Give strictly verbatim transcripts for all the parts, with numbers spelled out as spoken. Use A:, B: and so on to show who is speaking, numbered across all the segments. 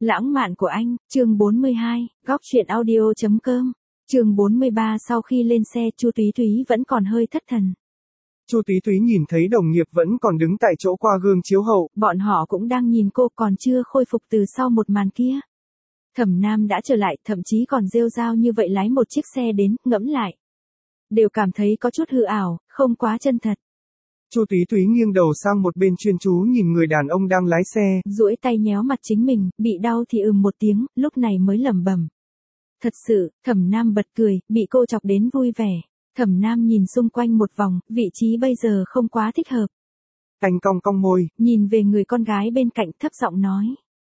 A: Lãng mạn của anh, chương bốn mươi hai, góc truyện audio chấm com. Chương bốn mươi ba sau khi lên xe, Chu Túy Túy vẫn còn hơi thất thần.
B: Chu Túy Túy nhìn thấy đồng nghiệp vẫn còn đứng tại chỗ qua gương chiếu hậu.
A: Bọn họ cũng đang nhìn cô còn chưa khôi phục từ sau một màn kia. Thẩm Nam đã trở lại, thậm chí còn rêu rao như vậy lái một chiếc xe đến, ngẫm lại. Đều cảm thấy có chút hư ảo, không quá chân thật.
B: Chu Túy Túy nghiêng đầu sang một bên chuyên chú nhìn người đàn ông đang lái xe.
A: Duỗi tay nhéo mặt chính mình, bị đau thì ừm một tiếng, lúc này mới lẩm bẩm. Thật sự, Thẩm Nam bật cười, bị cô chọc đến vui vẻ. Thẩm Nam nhìn xung quanh một vòng, vị trí bây giờ không quá thích hợp.
B: Anh cong cong môi,
A: nhìn về người con gái bên cạnh thấp giọng nói.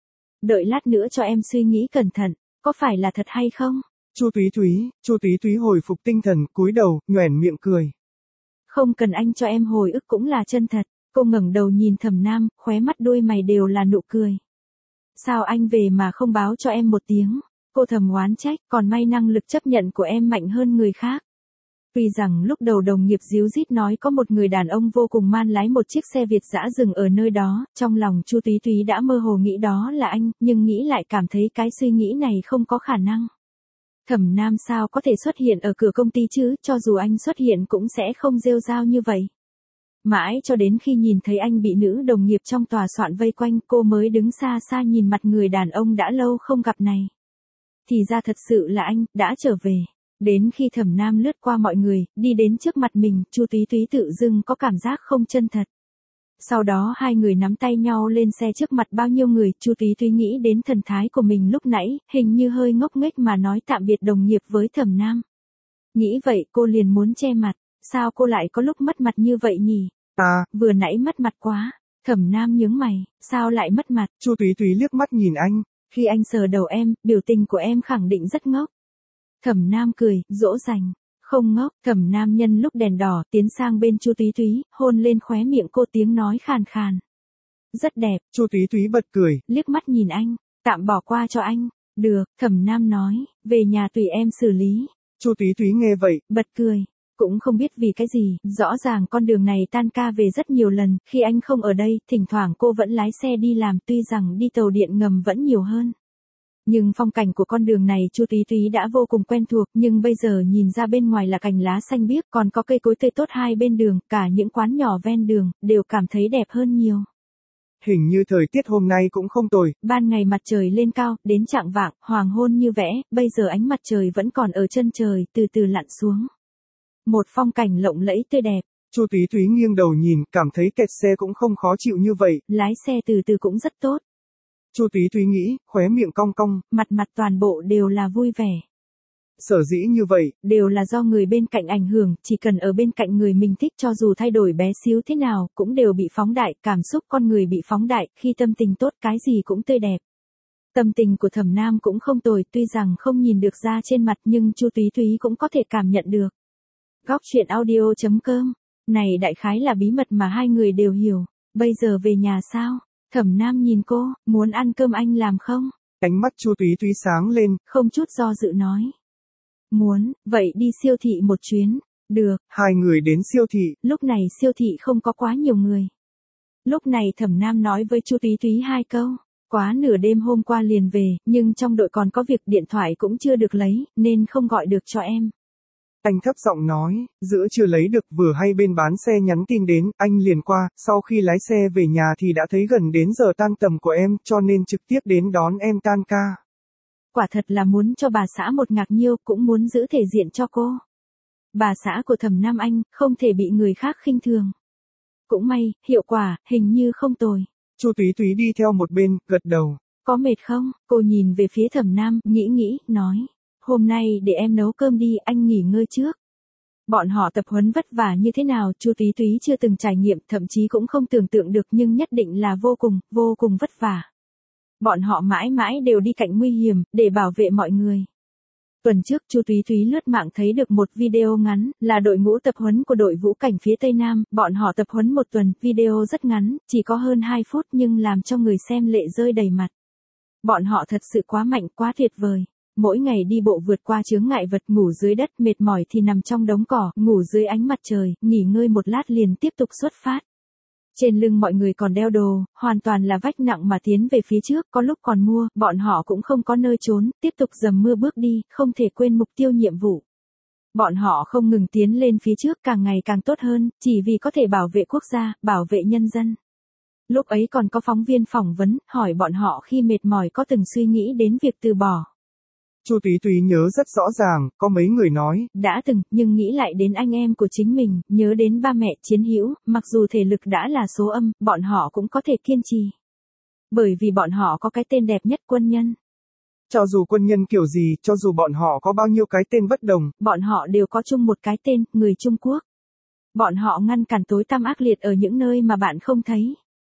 A: Đợi lát nữa cho em suy nghĩ cẩn thận, có phải là thật hay không?
B: Chu Túy Túy, Chu Túy Túy hồi phục tinh thần, cúi đầu, nhoẻn miệng cười.
A: Không cần anh cho em hồi ức cũng là chân thật. Cô ngẩng đầu nhìn Thẩm Nam, khóe mắt đôi mày đều là nụ cười. Sao anh về mà không báo cho em một tiếng? Cô thầm oán trách, còn may năng lực chấp nhận của em mạnh hơn người khác. Tuy rằng lúc đầu đồng nghiệp díu dít nói có một người đàn ông vô cùng man lái một chiếc xe Việt dã dừng ở nơi đó, trong lòng Chu Túy Túy đã mơ hồ nghĩ đó là anh, nhưng nghĩ lại cảm thấy cái suy nghĩ này không có khả năng. Thẩm Nam sao có thể xuất hiện ở cửa công ty chứ, cho dù anh xuất hiện cũng sẽ không rêu rao như vậy. Mãi cho đến khi nhìn thấy anh bị nữ đồng nghiệp trong tòa soạn vây quanh, cô mới đứng xa xa nhìn mặt người đàn ông đã lâu không gặp này. Thì ra thật sự là anh, đã trở về. Đến khi Thẩm Nam lướt qua mọi người, đi đến trước mặt mình, Chu Túy Túy tự dưng có cảm giác không chân thật. Sau đó hai người nắm tay nhau lên xe trước mặt bao nhiêu người, Chu Túy Túy nghĩ đến thần thái của mình lúc nãy, hình như hơi ngốc nghếch mà nói tạm biệt đồng nghiệp với Thẩm Nam. Nghĩ vậy cô liền muốn che mặt, sao cô lại có lúc mất mặt như vậy nhỉ?
B: À,
A: vừa nãy mất mặt quá. Thẩm Nam nhướng mày, sao lại mất mặt?
B: Chu Túy Túy liếc mắt nhìn anh.
A: Khi anh sờ đầu em, biểu tình của em khẳng định rất ngốc. Thẩm Nam cười, dỗ dành. Không ngốc. Thẩm Nam nhân lúc đèn đỏ, tiến sang bên Chu Túy Túy, hôn lên khóe miệng cô, tiếng nói khàn khàn. Rất đẹp.
B: Chu Túy Túy bật cười,
A: liếc mắt nhìn anh, tạm bỏ qua cho anh. Được, Thẩm Nam nói, về nhà tùy em xử lý.
B: Chu Túy Túy nghe vậy,
A: bật cười. Cũng không biết vì cái gì, rõ ràng con đường này tan ca về rất nhiều lần, khi anh không ở đây, thỉnh thoảng cô vẫn lái xe đi làm, tuy rằng đi tàu điện ngầm vẫn nhiều hơn. Nhưng phong cảnh của con đường này Chu Túy Túy đã vô cùng quen thuộc, nhưng bây giờ nhìn ra bên ngoài là cành lá xanh biếc, còn có cây cối tươi tốt hai bên đường, cả những quán nhỏ ven đường, đều cảm thấy đẹp hơn nhiều.
B: Hình như thời tiết hôm nay cũng không tồi.
A: Ban ngày mặt trời lên cao, đến chạng vạng, hoàng hôn như vẽ, bây giờ ánh mặt trời vẫn còn ở chân trời, từ từ lặn xuống. Một phong cảnh lộng lẫy tươi đẹp.
B: Chu Túy Túy nghiêng đầu nhìn, cảm thấy kẹt xe cũng không khó chịu như vậy.
A: Lái xe từ từ cũng rất tốt.
B: Chu Túy Túy nghĩ, khóe miệng cong cong,
A: mặt mặt toàn bộ đều là vui vẻ.
B: Sở dĩ như vậy,
A: đều là do người bên cạnh ảnh hưởng, chỉ cần ở bên cạnh người mình thích cho dù thay đổi bé xíu thế nào, cũng đều bị phóng đại, cảm xúc con người bị phóng đại, khi tâm tình tốt cái gì cũng tươi đẹp. Tâm tình của Thẩm Nam cũng không tồi, tuy rằng không nhìn được ra trên mặt nhưng Chu Túy Túy cũng có thể cảm nhận được. Góc truyện audio chấm com. Này đại khái là bí mật mà hai người đều hiểu. Bây giờ về nhà sao? Thẩm Nam nhìn cô, muốn ăn cơm anh làm không?
B: Ánh mắt Chu Túy Túy sáng lên,
A: không chút do dự nói. Muốn, vậy đi siêu thị một chuyến. Được.
B: Hai người đến siêu thị.
A: Lúc này siêu thị không có quá nhiều người. Lúc này Thẩm Nam nói với Chu Túy Túy hai câu. Quá nửa đêm hôm qua liền về, nhưng trong đội còn có việc, điện thoại cũng chưa được lấy, nên không gọi được cho em.
B: Anh thấp giọng nói, giữa chưa lấy được, vừa hay bên bán xe nhắn tin đến, anh liền qua, sau khi lái xe về nhà thì đã thấy gần đến giờ tan tầm của em, cho nên trực tiếp đến đón em tan ca.
A: Quả thật là muốn cho bà xã một ngạc nhiêu, cũng muốn giữ thể diện cho cô. Bà xã của Thẩm Nam Anh, không thể bị người khác khinh thường. Cũng may, hiệu quả, hình như không tồi.
B: Chu Túy Túy đi theo một bên, gật đầu.
A: Có mệt không? Cô nhìn về phía Thẩm Nam, nghĩ nghĩ, nói. Hôm nay để em nấu cơm đi, anh nghỉ ngơi trước. Bọn họ tập huấn vất vả như thế nào, Chu Túy Túy chưa từng trải nghiệm, thậm chí cũng không tưởng tượng được, nhưng nhất định là vô cùng, vô cùng vất vả. Bọn họ mãi mãi đều đi cạnh nguy hiểm, để bảo vệ mọi người. Tuần trước Chu Túy Túy lướt mạng thấy được một video ngắn, là đội ngũ tập huấn của đội vũ cảnh phía Tây Nam, bọn họ tập huấn một tuần, video rất ngắn, chỉ có hơn hai phút nhưng làm cho người xem lệ rơi đầy mặt. Bọn họ thật sự quá mạnh, quá tuyệt vời. Mỗi ngày đi bộ vượt qua chướng ngại vật, ngủ dưới đất, mệt mỏi thì nằm trong đống cỏ, ngủ dưới ánh mặt trời, nghỉ ngơi một lát liền tiếp tục xuất phát. Trên lưng mọi người còn đeo đồ, hoàn toàn là vách nặng mà tiến về phía trước, có lúc còn mua, bọn họ cũng không có nơi trốn, tiếp tục dầm mưa bước đi, không thể quên mục tiêu nhiệm vụ. Bọn họ không ngừng tiến lên phía trước càng ngày càng tốt hơn, chỉ vì có thể bảo vệ quốc gia, bảo vệ nhân dân. Lúc ấy còn có phóng viên phỏng vấn, hỏi bọn họ khi mệt mỏi có từng suy nghĩ đến việc từ bỏ.
B: Chu Túy Túy nhớ rất rõ ràng, có mấy người nói.
A: Đã từng, nhưng nghĩ lại đến anh em của chính mình, nhớ đến ba mẹ chiến hữu, mặc dù thể lực đã là số âm, bọn họ cũng có thể kiên trì. Bởi vì bọn họ có cái tên đẹp nhất quân nhân.
B: Cho dù quân nhân kiểu gì, cho dù bọn họ có bao nhiêu cái tên bất đồng,
A: bọn họ đều có chung một cái tên, người Trung Quốc. Bọn họ ngăn cản tối tăm ác liệt ở những nơi mà bạn không thấy.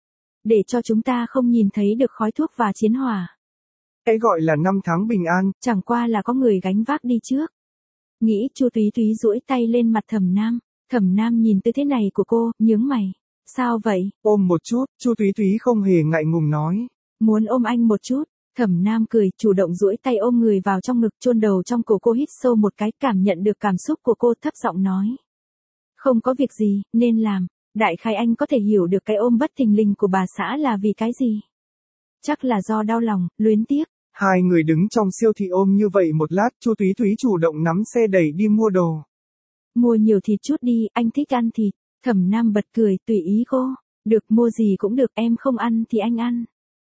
A: Để cho chúng ta không nhìn thấy được khói thuốc và chiến hỏa.
B: Cái gọi là năm tháng bình an,
A: chẳng qua là có người gánh vác đi trước. Nghĩ Chu Túy Túy duỗi tay lên mặt Thẩm Nam, Thẩm Nam nhìn tư thế này của cô, nhướng mày. Sao vậy?
B: Ôm một chút, Chu Túy Túy không hề ngại ngùng nói.
A: Muốn ôm anh một chút. Thẩm Nam cười, chủ động duỗi tay ôm người vào trong ngực, chôn đầu trong cổ cô, hít sâu một cái, cảm nhận được cảm xúc của cô, thấp giọng nói. Không có việc gì, nên làm. Đại khái anh có thể hiểu được cái ôm bất thình lình của bà xã là vì cái gì. Chắc là do đau lòng, luyến tiếc.
B: Hai người đứng trong siêu thị ôm như vậy một lát, Chu Túy Túy chủ động nắm xe đẩy đi mua đồ.
A: Mua nhiều thịt chút đi, anh thích ăn thịt. Thẩm Nam bật cười, tùy ý cô. Được, mua gì cũng được, em không ăn thì anh ăn.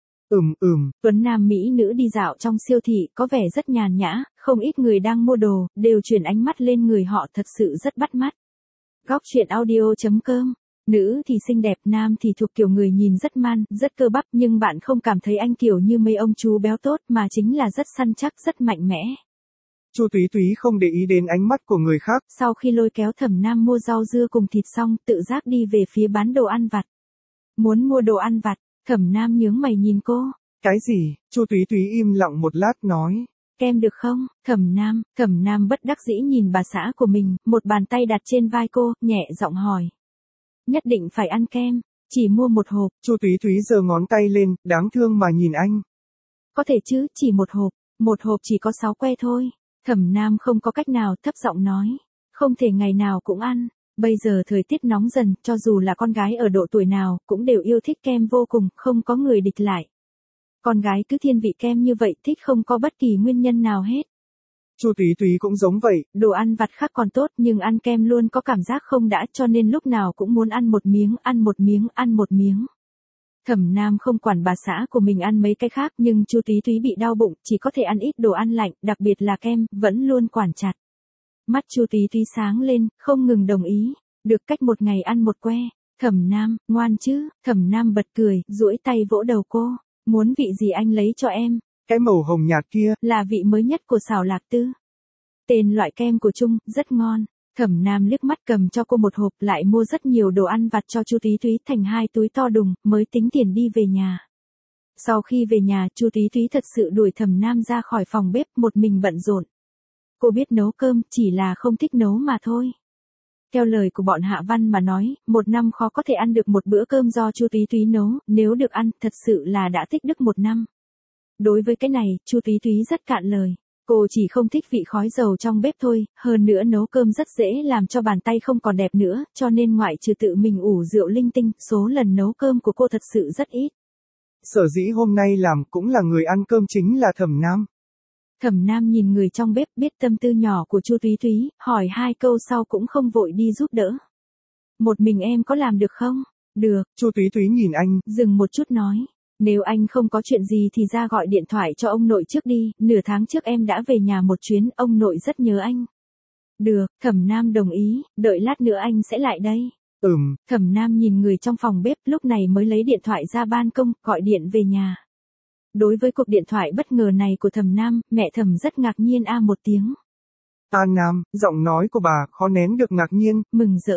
B: Ừm ừm.
A: Tuấn nam mỹ nữ đi dạo trong siêu thị, có vẻ rất nhàn nhã, không ít người đang mua đồ, đều chuyển ánh mắt lên người họ, thật sự rất bắt mắt. Góc truyện audio chấm com. Nữ thì xinh đẹp, nam thì thuộc kiểu người nhìn rất man, rất cơ bắp, nhưng bạn không cảm thấy anh kiểu như mấy ông chú béo tốt, mà chính là rất săn chắc, rất mạnh mẽ.
B: Chu Túy Túy không để ý đến ánh mắt của người khác.
A: Sau khi lôi kéo Thẩm Nam mua rau dưa cùng thịt xong, tự giác đi về phía bán đồ ăn vặt. Muốn mua đồ ăn vặt, Thẩm Nam nhướng mày nhìn cô.
B: Cái gì? Chu Túy Túy im lặng một lát nói.
A: Kem được không? Thẩm Nam, Thẩm Nam bất đắc dĩ nhìn bà xã của mình, một bàn tay đặt trên vai cô, nhẹ giọng hỏi. Nhất định phải ăn kem, chỉ mua một hộp.
B: Chu Túy Túy giơ ngón tay lên, đáng thương mà nhìn anh.
A: Có thể chứ, chỉ một hộp, một hộp chỉ có sáu que thôi. Thẩm Nam không có cách nào, thấp giọng nói. Không thể ngày nào cũng ăn. Bây giờ thời tiết nóng dần, cho dù là con gái ở độ tuổi nào, cũng đều yêu thích kem vô cùng, không có người địch lại. Con gái cứ thiên vị kem như vậy, thích không có bất kỳ nguyên nhân nào hết.
B: Chu Túy Túy cũng giống vậy.
A: Đồ ăn vặt khác còn tốt, nhưng ăn kem luôn có cảm giác không đã, cho nên lúc nào cũng muốn ăn một miếng, ăn một miếng, ăn một miếng. Thẩm Nam không quản bà xã của mình ăn mấy cái khác, nhưng Chu Túy Túy bị đau bụng, chỉ có thể ăn ít đồ ăn lạnh, đặc biệt là kem, vẫn luôn quản chặt. Mắt Chu Túy Túy sáng lên, không ngừng đồng ý. Được, cách một ngày ăn một que. Thẩm Nam, ngoan chứ? Thẩm Nam bật cười, duỗi tay vỗ đầu cô. Muốn vị gì anh lấy cho em?
B: Cái màu hồng nhạt kia,
A: là vị mới nhất của xào lạc tư. Tên loại kem của Trung, rất ngon. Thẩm Nam liếc mắt cầm cho cô một hộp, lại mua rất nhiều đồ ăn vặt cho Chu Túy Túy thành hai túi to đùng, mới tính tiền đi về nhà. Sau khi về nhà, Chu Túy Túy thật sự đuổi Thẩm Nam ra khỏi phòng bếp, một mình bận rộn. Cô biết nấu cơm, chỉ là không thích nấu mà thôi. Theo lời của bọn Hạ Văn mà nói, một năm khó có thể ăn được một bữa cơm do Chu Túy Túy nấu, nếu được ăn, thật sự là đã tích đức một năm. Đối với cái này, Chu Túy Túy rất cạn lời. Cô chỉ không thích vị khói dầu trong bếp thôi, hơn nữa nấu cơm rất dễ làm cho bàn tay không còn đẹp nữa, cho nên ngoại trừ tự mình ủ rượu linh tinh, số lần nấu cơm của cô thật sự rất ít.
B: Sở dĩ hôm nay làm cũng là người ăn cơm chính là Thẩm Nam.
A: Thẩm Nam nhìn người trong bếp, biết tâm tư nhỏ của Chu Túy Túy, hỏi hai câu sau cũng không vội đi giúp đỡ. Một mình em có làm được không? Được.
B: Chu Túy Túy nhìn anh,
A: dừng một chút nói. Nếu anh không có chuyện gì thì ra gọi điện thoại cho ông nội trước đi, nửa tháng trước em đã về nhà một chuyến, ông nội rất nhớ anh. Được, Thẩm Nam đồng ý, đợi lát nữa anh sẽ lại đây.
B: Ừm.
A: Thẩm Nam nhìn người trong phòng bếp, lúc này mới lấy điện thoại ra ban công, gọi điện về nhà. Đối với cuộc điện thoại bất ngờ này của Thẩm Nam, mẹ Thẩm rất ngạc nhiên a một tiếng.
B: An Nam, giọng nói của bà khó nén được ngạc nhiên,
A: mừng rỡ.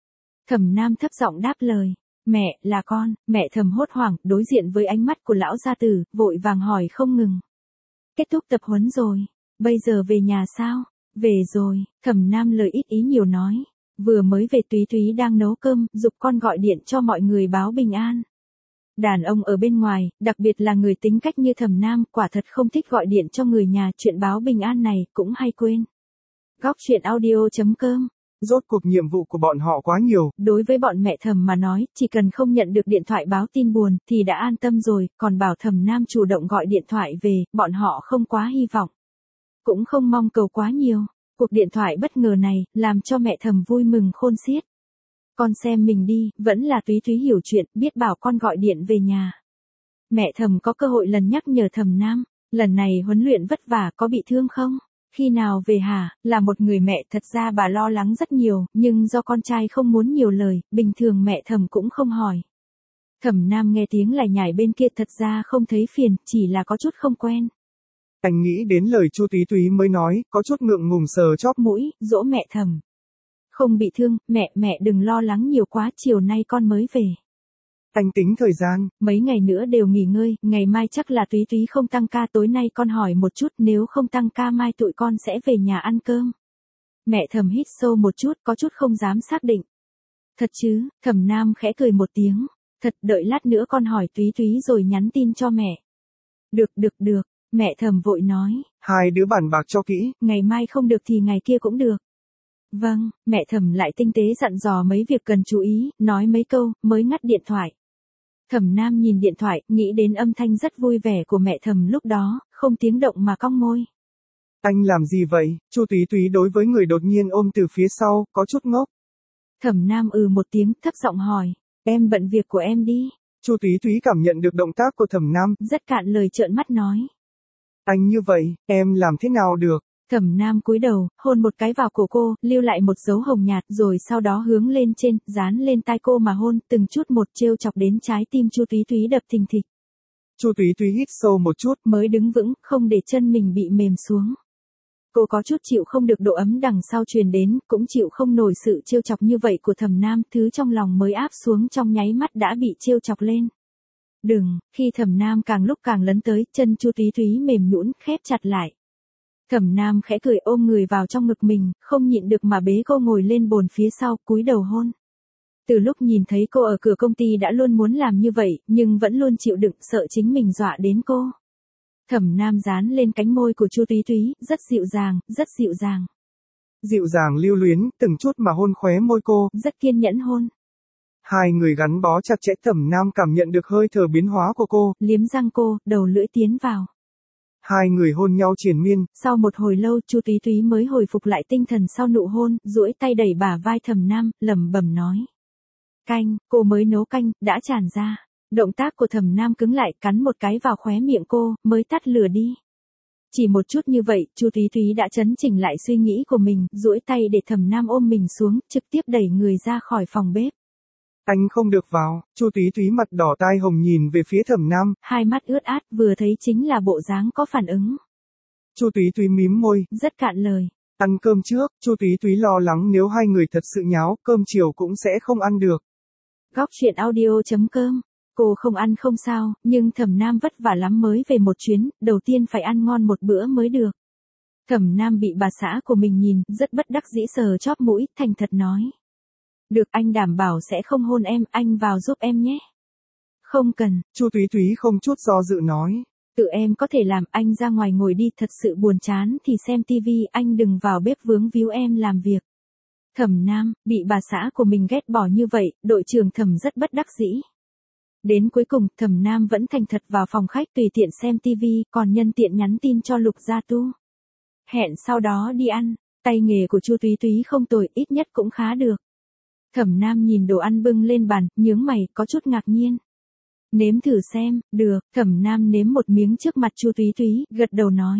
A: Thẩm Nam thấp giọng đáp lời. Mẹ, là con. Mẹ Thẩm hốt hoảng, đối diện với ánh mắt của lão gia tử, vội vàng hỏi không ngừng. Kết thúc tập huấn rồi. Bây giờ về nhà sao? Về rồi. Thẩm Nam lời ít ý nhiều nói. Vừa mới về, Túy Túy đang nấu cơm, giục con gọi điện cho mọi người báo bình an. Đàn ông ở bên ngoài, đặc biệt là người tính cách như Thẩm Nam, quả thật không thích gọi điện cho người nhà, chuyện báo bình an này cũng hay quên. Góc truyện audio chấm com
B: Rốt cuộc nhiệm vụ của bọn họ quá nhiều.
A: Đối với bọn mẹ Thẩm mà nói, chỉ cần không nhận được điện thoại báo tin buồn, thì đã an tâm rồi, còn bảo Thẩm Nam chủ động gọi điện thoại về, bọn họ không quá hy vọng. Cũng không mong cầu quá nhiều. Cuộc điện thoại bất ngờ này, làm cho mẹ Thẩm vui mừng khôn xiết. Con xem mình đi, vẫn là Túy Túy hiểu chuyện, biết bảo con gọi điện về nhà. Mẹ Thẩm có cơ hội lần nhắc nhở Thẩm Nam, lần này huấn luyện vất vả có bị thương không? Khi nào về hả? Là một người mẹ thật ra bà lo lắng rất nhiều, nhưng do con trai không muốn nhiều lời, bình thường mẹ Thẩm cũng không hỏi. Thẩm Nam nghe tiếng lải nhải bên kia thật ra không thấy phiền, chỉ là có chút không quen.
B: Anh nghĩ đến lời Chu Túy Túy mới nói, có chút ngượng ngùng sờ chóp
A: mũi, dỗ mẹ Thẩm. Không bị thương, mẹ, mẹ đừng lo lắng nhiều quá, chiều nay con mới về.
B: Anh tính thời gian.
A: Mấy ngày nữa đều nghỉ ngơi, ngày mai chắc là Túy Túy không tăng ca, tối nay con hỏi một chút, nếu không tăng ca mai tụi con sẽ về nhà ăn cơm. Mẹ Thẩm hít sâu một chút, có chút không dám xác định. Thật chứ? Thẩm Nam khẽ cười một tiếng. Thật, đợi lát nữa con hỏi Túy Túy rồi nhắn tin cho mẹ. Được, được, được, mẹ Thẩm vội nói.
B: Hai đứa bàn bạc cho kỹ.
A: Ngày mai không được thì ngày kia cũng được. Vâng, mẹ Thẩm lại tinh tế dặn dò mấy việc cần chú ý, nói mấy câu, mới ngắt điện thoại. Thẩm Nam nhìn điện thoại, nghĩ đến âm thanh rất vui vẻ của mẹ Thẩm lúc đó, không tiếng động mà cong môi.
B: Anh làm gì vậy? Chu Túy Túy đối với người đột nhiên ôm từ phía sau, có chút ngốc.
A: Thẩm Nam ừ một tiếng, thấp giọng hỏi, em bận việc của em đi.
B: Chu Túy Túy cảm nhận được động tác của Thẩm Nam,
A: rất cạn lời trợn mắt nói.
B: Anh như vậy, em làm thế nào được?
A: Thẩm Nam cúi đầu, hôn một cái vào cổ cô, lưu lại một dấu hồng nhạt, rồi sau đó hướng lên trên, dán lên tai cô mà hôn, từng chút một trêu chọc đến trái tim Chu Túy Túy đập thình thịch.
B: Chu Túy Túy hít sâu một chút,
A: mới đứng vững, không để chân mình bị mềm xuống. Cô có chút chịu không được độ ấm đằng sau truyền đến, cũng chịu không nổi sự trêu chọc như vậy của Thẩm Nam, thứ trong lòng mới áp xuống trong nháy mắt đã bị trêu chọc lên. Đừng, khi Thẩm Nam càng lúc càng lấn tới, chân Chu Túy Túy mềm nhũn, khép chặt lại. Thẩm Nam khẽ cười ôm người vào trong ngực mình, không nhịn được mà bế cô ngồi lên bồn phía sau, cúi đầu hôn. Từ lúc nhìn thấy cô ở cửa công ty đã luôn muốn làm như vậy, nhưng vẫn luôn chịu đựng, sợ chính mình dọa đến cô. Thẩm Nam dán lên cánh môi của Chu Túy Túy, rất dịu dàng, rất dịu dàng.
B: Dịu dàng lưu luyến, từng chút mà hôn khóe môi cô.
A: Rất kiên nhẫn hôn.
B: Hai người gắn bó chặt chẽ, Thẩm Nam cảm nhận được hơi thở biến hóa của cô.
A: Liếm răng cô, đầu lưỡi tiến vào.
B: Hai người hôn nhau triền miên.
A: Sau một hồi lâu, Chu Túy Túy mới hồi phục lại tinh thần sau nụ hôn, duỗi tay đẩy bả vai Thẩm Nam, lẩm bẩm nói. Canh, cô mới nấu canh, đã tràn ra. Động tác của Thẩm Nam cứng lại, cắn một cái vào khóe miệng cô, mới tắt lửa đi. Chỉ một chút như vậy, Chu Túy Túy đã chấn chỉnh lại suy nghĩ của mình, duỗi tay để Thẩm Nam ôm mình xuống, trực tiếp đẩy người ra khỏi phòng bếp.
B: Anh không được vào. Chu Túy Túy mặt đỏ tai hồng nhìn về phía Thẩm Nam.
A: Hai mắt ướt át, vừa thấy chính là bộ dáng có phản ứng.
B: Chu Túy Túy mím môi.
A: Rất cạn lời.
B: Ăn cơm trước, Chu Túy Túy lo lắng nếu hai người thật sự nháo, cơm chiều cũng sẽ không ăn được.
A: Góc truyện audio chấm com. Cô không ăn không sao, nhưng Thẩm Nam vất vả lắm mới về một chuyến, đầu tiên phải ăn ngon một bữa mới được. Thẩm Nam bị bà xã của mình nhìn, rất bất đắc dĩ sờ chóp mũi, thành thật nói. Được, anh đảm bảo sẽ không hôn em, anh vào giúp em nhé. Không cần.
B: Chu Túy Túy không chút do dự nói.
A: Tự em có thể làm, anh ra ngoài ngồi đi, thật sự buồn chán thì xem tivi, anh đừng vào bếp vướng víu em làm việc. Thẩm Nam, bị bà xã của mình ghét bỏ như vậy, đội trưởng Thẩm rất bất đắc dĩ. Đến cuối cùng, Thẩm Nam vẫn thành thật vào phòng khách tùy tiện xem tivi, còn nhân tiện nhắn tin cho Lục Gia Tu. Hẹn sau đó đi ăn, tay nghề của Chu Túy Túy không tồi, ít nhất cũng khá được. Thẩm Nam nhìn đồ ăn bưng lên bàn, nhướng mày, có chút ngạc nhiên. Nếm thử xem, được, Thẩm Nam nếm một miếng trước mặt Chu Túy Túy, gật đầu nói.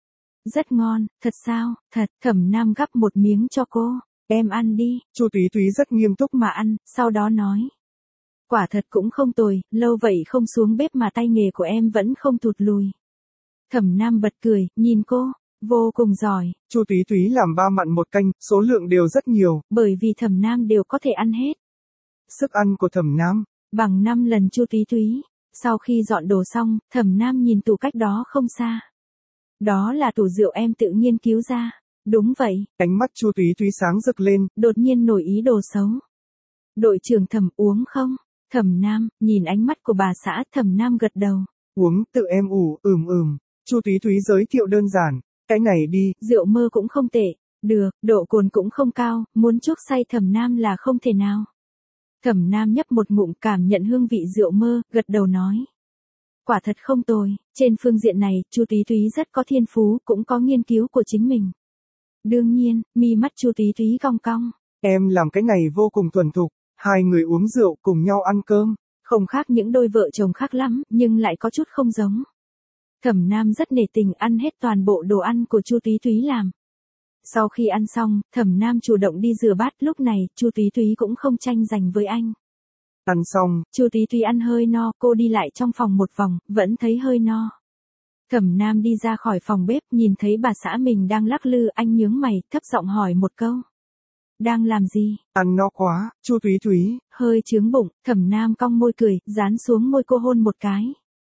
A: Rất ngon, thật sao, thật, Thẩm Nam gắp một miếng cho cô, em ăn đi.
B: Chu Túy Túy rất nghiêm túc
A: mà ăn, sau đó nói. Quả thật cũng không tồi, lâu vậy không xuống bếp mà tay nghề của em vẫn không tụt lùi. Thẩm Nam bật cười, nhìn cô. Vô cùng giỏi.
B: Chu Túy Túy làm ba mặn một canh, số lượng đều rất nhiều.
A: Bởi vì Thẩm Nam đều có thể ăn hết.
B: Sức ăn của Thẩm Nam
A: bằng năm lần Chu Túy Túy. Sau khi dọn đồ xong, Thẩm Nam nhìn tủ cách đó không xa. Đó là tủ rượu em tự nghiên cứu ra. Đúng vậy.
B: Ánh mắt Chu Túy Túy sáng rực lên.
A: Đột nhiên nổi ý đồ xấu. Đội trưởng Thẩm uống không? Thẩm Nam, nhìn ánh mắt của bà xã, Thẩm Nam gật đầu.
B: Uống, tự em ủ, ừm ừm. Chu Túy Túy giới thiệu đơn giản. Cái này đi.
A: Rượu mơ cũng không tệ. Được, độ cồn cũng không cao, muốn chuốc say Thẩm Nam là không thể nào. Thẩm Nam nhấp một ngụm cảm nhận hương vị rượu mơ, gật đầu nói. Quả thật không tồi, trên phương diện này, Chu Túy Túy rất có thiên phú, cũng có nghiên cứu của chính mình. Đương nhiên, mi mắt Chu Túy Túy cong cong.
B: Em làm cái này vô cùng thuần thục, hai người uống rượu cùng nhau ăn cơm.
A: Không khác những đôi vợ chồng khác lắm, nhưng lại có chút không giống. Thẩm Nam rất nể tình ăn hết toàn bộ đồ ăn của Chu Túy Túy làm. Sau khi ăn xong, Thẩm Nam chủ động đi rửa bát, lúc này, Chu Túy Túy cũng không tranh giành với anh.
B: Ăn xong,
A: Chu Túy Túy ăn hơi no, cô đi lại trong phòng một vòng, vẫn thấy hơi no. Thẩm Nam đi ra khỏi phòng bếp, nhìn thấy bà xã mình đang lắc lư, anh nhướng mày, thấp giọng hỏi một câu. Đang làm gì?
B: Ăn no quá, Chu Túy Túy.
A: Hơi chướng bụng, Thẩm Nam cong môi cười, dán xuống môi cô hôn một cái.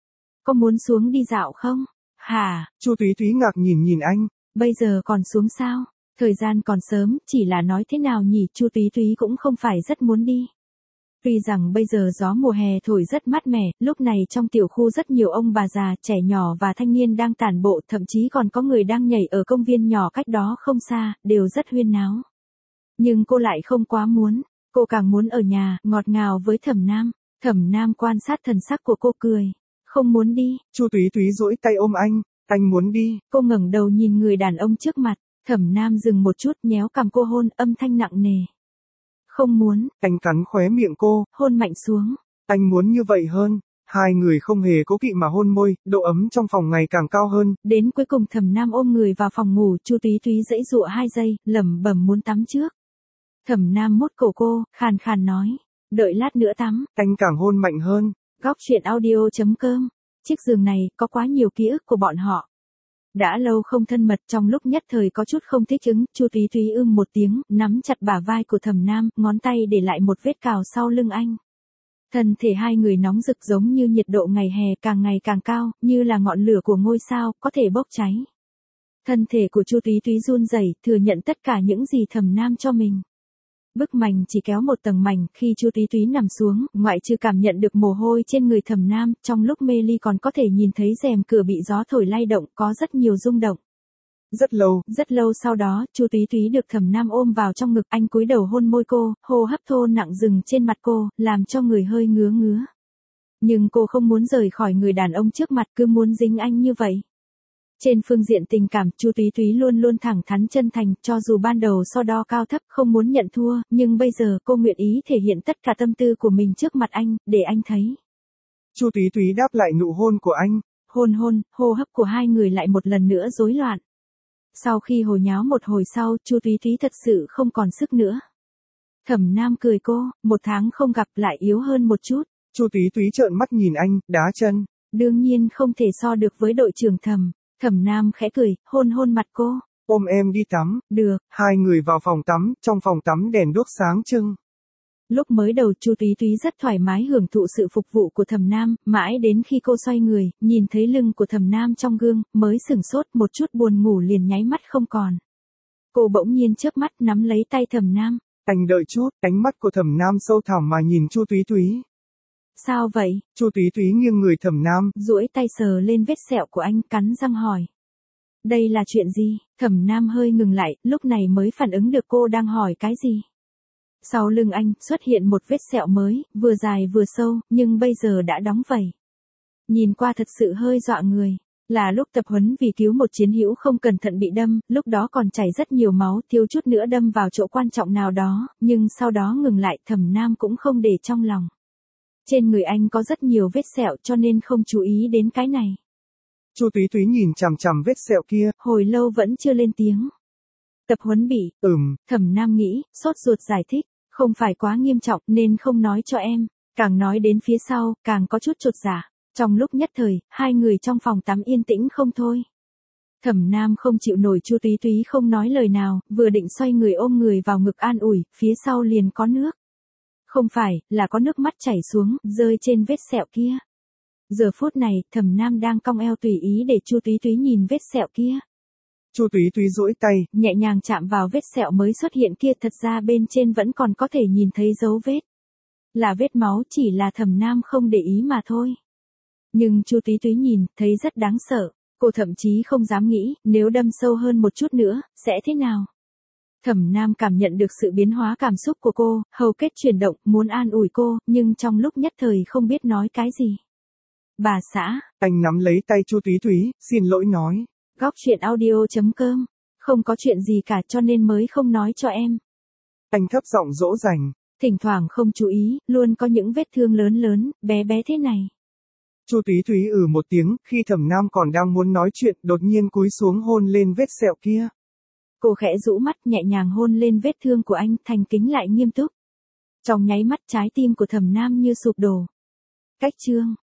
A: Có muốn xuống đi dạo không? Hả?
B: Chu Túy Túy ngạc nhìn nhìn anh.
A: Bây giờ còn xuống sao? Thời gian còn sớm, chỉ là nói thế nào nhỉ, Chu Túy Túy cũng không phải rất muốn đi. Tuy rằng bây giờ gió mùa hè thổi rất mát mẻ, lúc này trong tiểu khu rất nhiều ông bà già, trẻ nhỏ và thanh niên đang tản bộ, thậm chí còn có người đang nhảy ở công viên nhỏ cách đó không xa, đều rất huyên náo. Nhưng cô lại không quá muốn, cô càng muốn ở nhà, ngọt ngào với Thẩm Nam. Thẩm Nam quan sát thần sắc của cô cười. Không muốn đi.
B: Chu Túy Túy duỗi tay ôm anh, anh muốn đi.
A: Cô ngẩng đầu nhìn người đàn ông trước mặt, Thẩm Nam dừng một chút, nhéo cằm cô hôn, âm thanh nặng nề. Không muốn.
B: Anh cắn khóe miệng cô,
A: hôn mạnh xuống.
B: Anh muốn như vậy hơn. Hai người không hề cố kỵ mà hôn môi, độ ấm trong phòng ngày càng cao hơn.
A: Đến cuối cùng Thẩm Nam ôm người vào phòng ngủ, Chu Túy Túy giãy giụa hai giây, lẩm bẩm muốn tắm trước. Thẩm Nam mốt cổ cô, khàn khàn nói, đợi lát nữa tắm.
B: Anh càng hôn mạnh hơn.
A: Góc truyện audio chấm com. Chiếc giường này có quá nhiều ký ức của bọn họ. Đã lâu không thân mật, trong lúc nhất thời có chút không thích ứng, Chu Túy Túy ưm một tiếng, nắm chặt bả vai của Thẩm Nam, ngón tay để lại một vết cào sau lưng anh. Thân thể hai người nóng rực giống như nhiệt độ ngày hè càng ngày càng cao, như là ngọn lửa của ngôi sao, có thể bốc cháy. Thân thể của Chu Túy Túy run rẩy, thừa nhận tất cả những gì Thẩm Nam cho mình. Bức mành chỉ kéo một tầng mảnh, khi Chu Túy Túy nằm xuống, ngoại trừ cảm nhận được mồ hôi trên người Thẩm Nam, trong lúc mê ly còn có thể nhìn thấy rèm cửa bị gió thổi lay động, có rất nhiều rung động.
B: Rất lâu,
A: rất lâu sau đó, Chu Túy Túy được Thẩm Nam ôm vào trong ngực, anh cúi đầu hôn môi cô, hô hấp thô nặng dừng trên mặt cô, làm cho người hơi ngứa ngứa. Nhưng cô không muốn rời khỏi người đàn ông trước mặt, cứ muốn dính anh như vậy. Trên phương diện tình cảm, Chu Túy Túy luôn luôn thẳng thắn chân thành, cho dù ban đầu so đo cao thấp, không muốn nhận thua, nhưng bây giờ cô nguyện ý thể hiện tất cả tâm tư của mình trước mặt anh, để anh thấy.
B: Chu Túy Túy đáp lại nụ hôn của anh.
A: Hôn hôn, hô hấp của hai người lại một lần nữa rối loạn. Sau khi hồi nháo một hồi sau, Chu Túy Túy thật sự không còn sức nữa. Thẩm Nam cười cô, một tháng không gặp lại yếu hơn một chút.
B: Chu Túy Túy trợn mắt nhìn anh, đá chân.
A: Đương nhiên không thể so được với đội trưởng Thẩm. Thẩm Nam khẽ cười, hôn hôn mặt cô.
B: Ôm em đi tắm.
A: Được.
B: Hai người vào phòng tắm, trong phòng tắm đèn đuốc sáng trưng.
A: Lúc mới đầu Chu Túy Túy rất thoải mái hưởng thụ sự phục vụ của Thẩm Nam, mãi đến khi cô xoay người, nhìn thấy lưng của Thẩm Nam trong gương, mới sửng sốt, một chút buồn ngủ liền nháy mắt không còn. Cô bỗng nhiên chớp mắt nắm lấy tay Thẩm Nam.
B: Anh đợi chút, ánh mắt của Thẩm Nam sâu thẳm mà nhìn Chu Túy Túy.
A: Sao vậy?
B: Chu Túy Túy nghiêng người Thẩm Nam,
A: duỗi tay sờ lên vết sẹo của anh, cắn răng hỏi. Đây là chuyện gì? Thẩm Nam hơi ngừng lại, lúc này mới phản ứng được cô đang hỏi cái gì. Sau lưng anh, xuất hiện một vết sẹo mới, vừa dài vừa sâu, nhưng bây giờ đã đóng vảy. Nhìn qua thật sự hơi dọa người. Là lúc tập huấn vì cứu một chiến hữu không cẩn thận bị đâm, lúc đó còn chảy rất nhiều máu, thiếu chút nữa đâm vào chỗ quan trọng nào đó, nhưng sau đó ngừng lại, Thẩm Nam cũng không để trong lòng. Trên người anh có rất nhiều vết sẹo cho nên không chú ý đến cái này.
B: Chu Túy Túy nhìn chằm chằm vết sẹo kia,
A: hồi lâu vẫn chưa lên tiếng. Tập huấn bị,
B: ừm,
A: Thẩm Nam nghĩ, sốt ruột giải thích, không phải quá nghiêm trọng nên không nói cho em, càng nói đến phía sau, càng có chút chột dạ. Trong lúc nhất thời, hai người trong phòng tắm yên tĩnh không thôi. Thẩm Nam không chịu nổi Chu Túy Túy không nói lời nào, vừa định xoay người ôm người vào ngực an ủi, phía sau liền có nước. Không phải, là có nước mắt chảy xuống, rơi trên vết sẹo kia. Giờ phút này, Thẩm Nam đang cong eo tùy ý để Chu Túy Túy nhìn vết sẹo kia.
B: Chu Túy Túy duỗi tay,
A: nhẹ nhàng chạm vào vết sẹo mới xuất hiện kia, thật ra bên trên vẫn còn có thể nhìn thấy dấu vết. Là vết máu, chỉ là Thẩm Nam không để ý mà thôi. Nhưng Chu Túy Túy nhìn, thấy rất đáng sợ, cô thậm chí không dám nghĩ, nếu đâm sâu hơn một chút nữa, sẽ thế nào? Thẩm Nam cảm nhận được sự biến hóa cảm xúc của cô, hầu kết chuyển động, muốn an ủi cô, nhưng trong lúc nhất thời không biết nói cái gì. Bà xã.
B: Anh nắm lấy tay Chu Thúy Thúy, xin lỗi nói.
A: Góc truyện audio chấm com. Không có chuyện gì cả cho nên mới không nói cho em.
B: Anh thấp giọng dỗ dành.
A: Thỉnh thoảng không chú ý, luôn có những vết thương lớn lớn, bé bé thế này.
B: Chu Thúy Thúy ừ một tiếng, khi Thẩm Nam còn đang muốn nói chuyện, đột nhiên cúi xuống hôn lên vết sẹo kia.
A: Cô khẽ rũ mắt nhẹ nhàng hôn lên vết thương của anh, thành kính lại nghiêm túc. Trong nháy mắt trái tim của Thẩm Nam như sụp đổ. Cách chương